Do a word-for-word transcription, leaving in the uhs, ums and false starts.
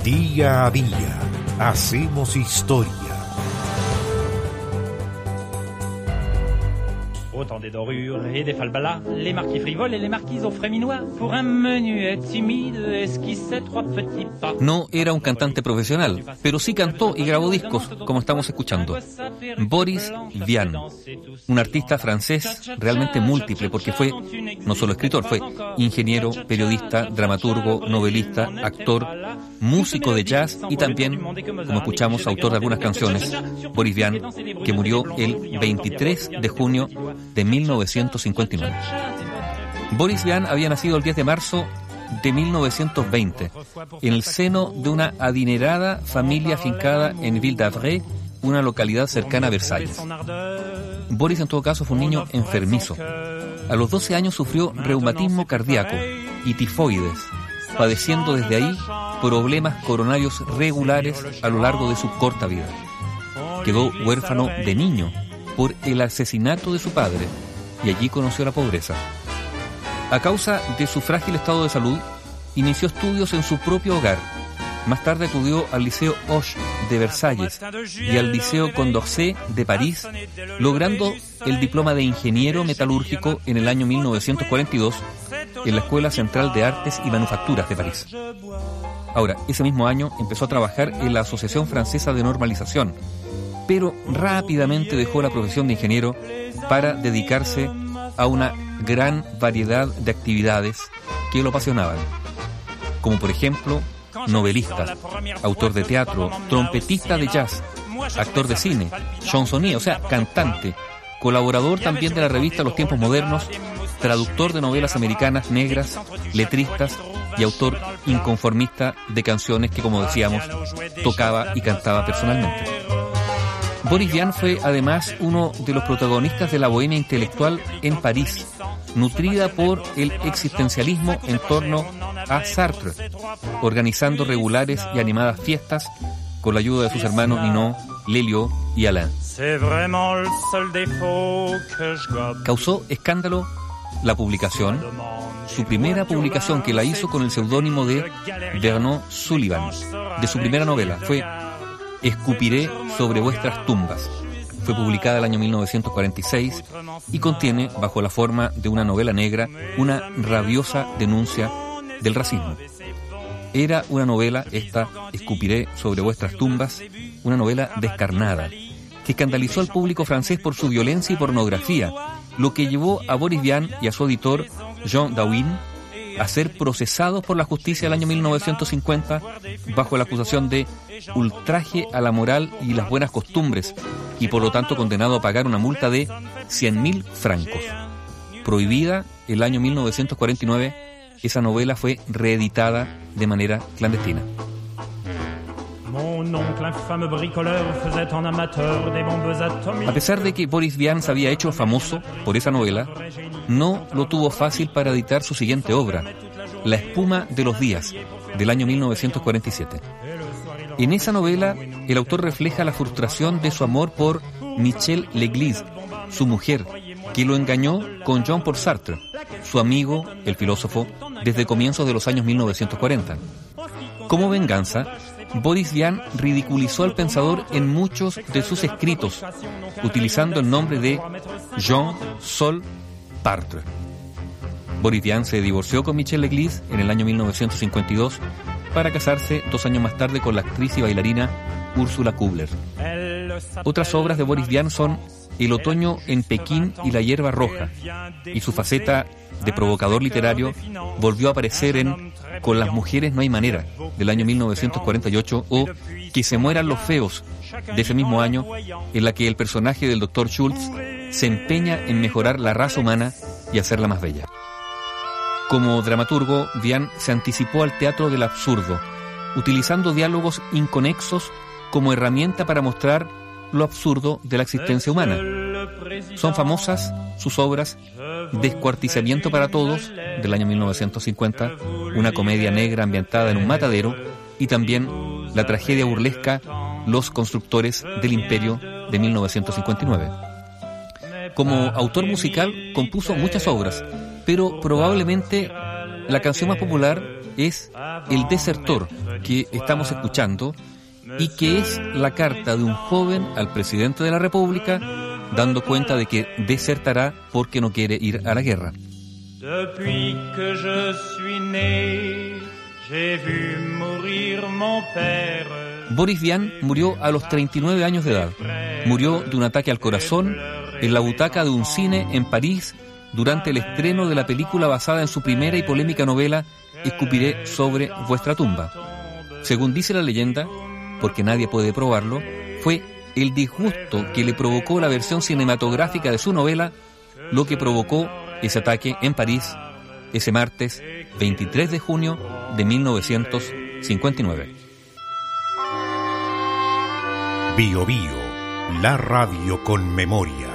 Día a día hacemos historia. Autant des dorures et des falbalas, les marquis frivoles et les marquises aux frais minois, pour un menuet timide esquissait trois petits pas. No era un cantante profesional, pero sí cantó y grabó discos, como estamos escuchando. Boris Vian, un artista francés realmente múltiple, porque fue no solo escritor, fue ingeniero, periodista, dramaturgo, novelista, actor, músico de jazz y también, como escuchamos, autor de algunas canciones. Boris Vian, que murió el veintitrés de junio de mil novecientos cincuenta y nueve. Boris Vian había nacido el diez de marzo de mil novecientos veinte en el seno de una adinerada familia afincada en Ville d'Avray, una localidad cercana a Versalles. Boris, en todo caso, fue un niño enfermizo. A los doce años sufrió reumatismo cardíaco y tifoides, padeciendo desde ahí problemas coronarios regulares a lo largo de su corta vida. Quedó huérfano de niño por el asesinato de su padre y allí conoció la pobreza. A causa de su frágil estado de salud, inició estudios en su propio hogar. Más tarde acudió al Liceo Hoche de Versalles y al Liceo Condorcet de París, logrando el diploma de ingeniero metalúrgico en el año mil novecientos cuarenta y dos en la Escuela Central de Artes y Manufacturas de París. Ahora, ese mismo año empezó a trabajar en la Asociación Francesa de Normalización, pero rápidamente dejó la profesión de ingeniero para dedicarse a una gran variedad de actividades que lo apasionaban, como por ejemplo novelista, autor de teatro, trompetista de jazz, actor de cine, chansonnier, o sea, cantante, colaborador también de la revista Los Tiempos Modernos, traductor de novelas americanas negras, letristas y autor inconformista de canciones que, como decíamos, tocaba y cantaba personalmente. Boris Vian fue además uno de los protagonistas de la bohemia intelectual en París, nutrida por el existencialismo en torno a Sartre, organizando regulares y animadas fiestas con la ayuda de sus hermanos Ninon, Lelio y Alain. Causó escándalo la publicación, su primera publicación, que la hizo con el seudónimo de Vernon Sullivan, de su primera novela. Fue Escupiré sobre vuestras tumbas. Fue publicada el año mil novecientos cuarenta y seis y contiene, bajo la forma de una novela negra, una rabiosa denuncia del racismo. Era una novela, esta Escupiré sobre vuestras tumbas, una novela descarnada, que escandalizó al público francés por su violencia y pornografía, lo que llevó a Boris Vian y a su editor, Jean Dawin, a ser procesados por la justicia el año mil novecientos cincuenta bajo la acusación de ultraje a la moral y las buenas costumbres, y por lo tanto condenado a pagar una multa de cien mil francos. Prohibida el año mil novecientos cuarenta y nueve, esa novela fue reeditada de manera clandestina. A pesar de que Boris Vian se había hecho famoso por esa novela, no lo tuvo fácil para editar su siguiente obra, La espuma de los días, del año mil novecientos cuarenta y siete. En esa novela, el autor refleja la frustración de su amor por Michel Leglise, su mujer, que lo engañó con Jean-Paul Sartre, su amigo, el filósofo, desde comienzos de los años mil novecientos cuarenta. Como venganza, Boris Vian ridiculizó al pensador en muchos de sus escritos, utilizando el nombre de Jean-Sol Sartre. Boris Vian se divorció con Michel Leglise en el año mil novecientos cincuenta y dos para casarse dos años más tarde con la actriz y bailarina Ursula Kubler. Otras obras de Boris Vian son El otoño en Pekín y la hierba roja, y su faceta de provocador literario volvió a aparecer en Con las mujeres no hay manera, del año mil novecientos cuarenta y ocho, o Que se mueran los feos, de ese mismo año, en la que el personaje del doctor Schultz se empeña en mejorar la raza humana y hacerla más bella. Como dramaturgo, Vian se anticipó al teatro del absurdo, utilizando diálogos inconexos como herramienta para mostrar lo absurdo de la existencia humana. Son famosas sus obras Descuartizamiento para todos, del año mil novecientos cincuenta, una comedia negra ambientada en un matadero, y también la tragedia burlesca Los constructores del imperio, de mil novecientos cincuenta y nueve. Como autor musical compuso muchas obras, pero probablemente la canción más popular es El desertor, que estamos escuchando y que es la carta de un joven al presidente de la República dando cuenta de que desertará porque no quiere ir a la guerra. Depuis que je suis né, j'ai vu mourir mon père. Boris Vian murió a los treinta y nueve años de edad. Murió de un ataque al corazón en la butaca de un cine en París durante el estreno de la película basada en su primera y polémica novela Escupiré sobre vuestra tumba. Según dice la leyenda, porque nadie puede probarlo, fue el disgusto que le provocó la versión cinematográfica de su novela lo que provocó ese ataque en París ese martes veintitrés de junio de mil novecientos cincuenta y nueve. Bio Bio, la radio con memoria.